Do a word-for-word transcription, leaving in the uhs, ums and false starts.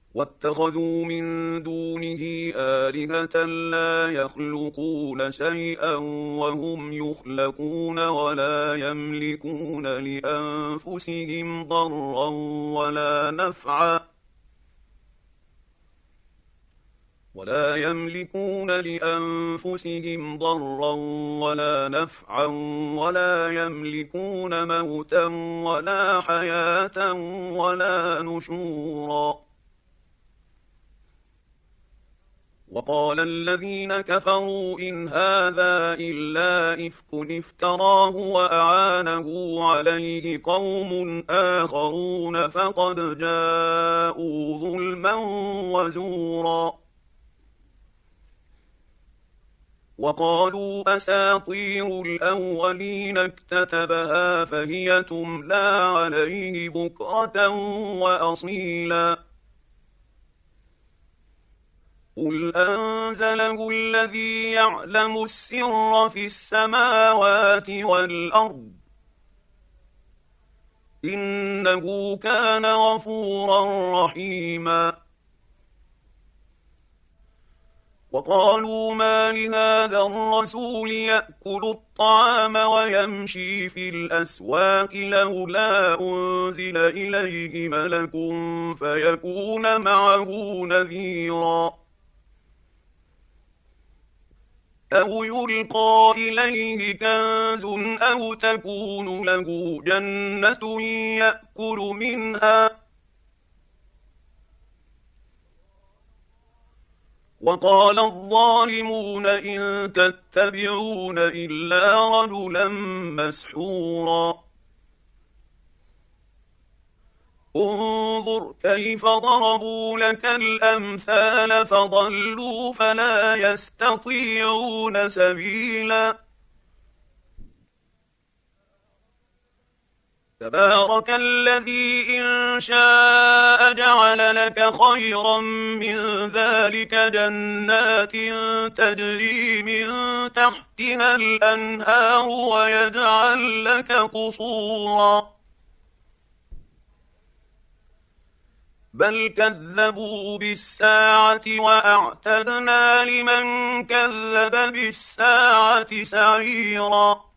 واتخذوا من دونه آلهة لا يخلقون شيئا وهم يخلقون ولا يملكون لأنفسهم ضرا ولا نفعا ولا يملكون لأنفسهم ضرا ولا نفعا ولا يملكون موتا ولا حياة ولا نشورا. وقال الذين كفروا إن هذا إلا إفك افتراه وأعانه عليه قوم آخرون فقد جاءوا ظلما وزورا. وقالوا أساطير الأولين اكتتبها فهي تملى عليه بكرة وأصيلا. قل أنزله الذي يعلم السر في السماوات والأرض إنه كان غفورا رحيما. وقالوا ما لهذا الرسول يأكل الطعام ويمشي في الأسواق لولا أنزل إليه ملك فيكون معه نذيرا أو يلقى إليه كنز أو تكون له جنة يأكل منها. وقال الظالمون إن تتبعون إلا رجلا مسحورا. انظر كيف ضربوا لك الأمثال فضلوا فلا يستطيعون سبيلا. تبارك الذي إن شاء جعل لك خيرا من ذلك جنات تجري من تحتها الأنهار ويجعل لك قصورا بل كذبوا بالساعة وأعتدنا لمن كذب بالساعة سعيرا.